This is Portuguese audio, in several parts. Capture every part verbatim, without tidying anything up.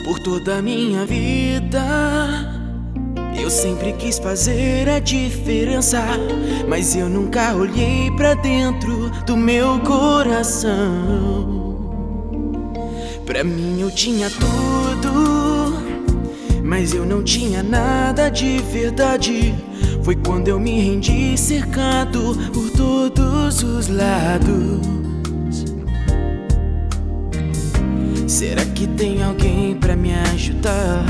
Por toda a minha vida eu sempre quis fazer a diferença, mas eu nunca olhei pra dentro do meu coração. Pra mim eu tinha tudo, mas eu não tinha nada de verdade. Foi quando eu me rendi cercado por todos os lados. Será que tem alguém pra me ajudar?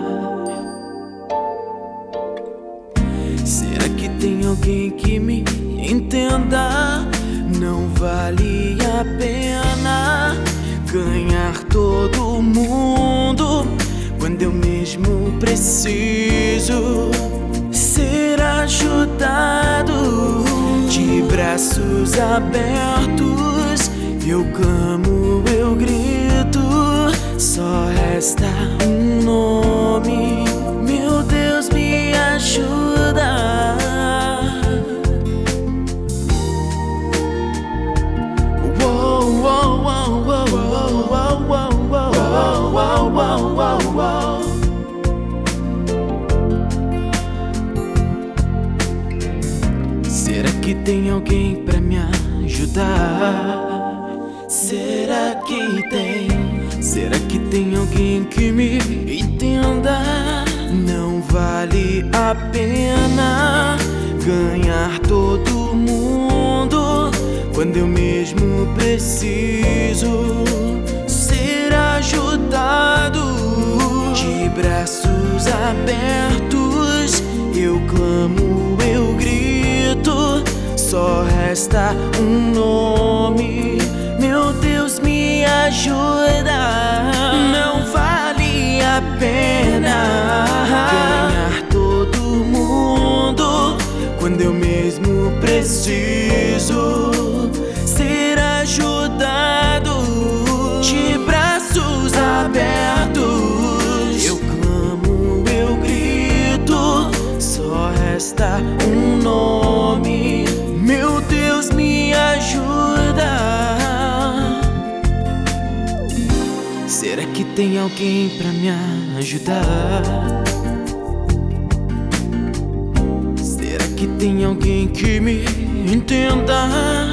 Será que tem alguém que me entenda? Não vale a pena ganhar todo mundo quando eu mesmo preciso ser ajudado. De braços abertos eu clamo, eu grito, só resta um nome. Meu Deus, me ajuda. Uou, uou, uou, uou, uou, uou, uou, uou, uou, uou. Será que tem alguém pra me ajudar? Será que tem? Será que tem alguém que me entenda? Não vale a pena ganhar todo mundo quando eu mesmo preciso ser ajudado. De braços abertos eu clamo, eu grito, só resta um nome. Meu Deus, me ajuda. Não vale a pena ganhar todo mundo quando eu mesmo preciso ser ajudado. De braços abertos eu clamo, eu grito, só resta um nome. Meu Deus, me ajuda. Será que tem alguém pra me ajudar? Será que tem alguém que me entenda?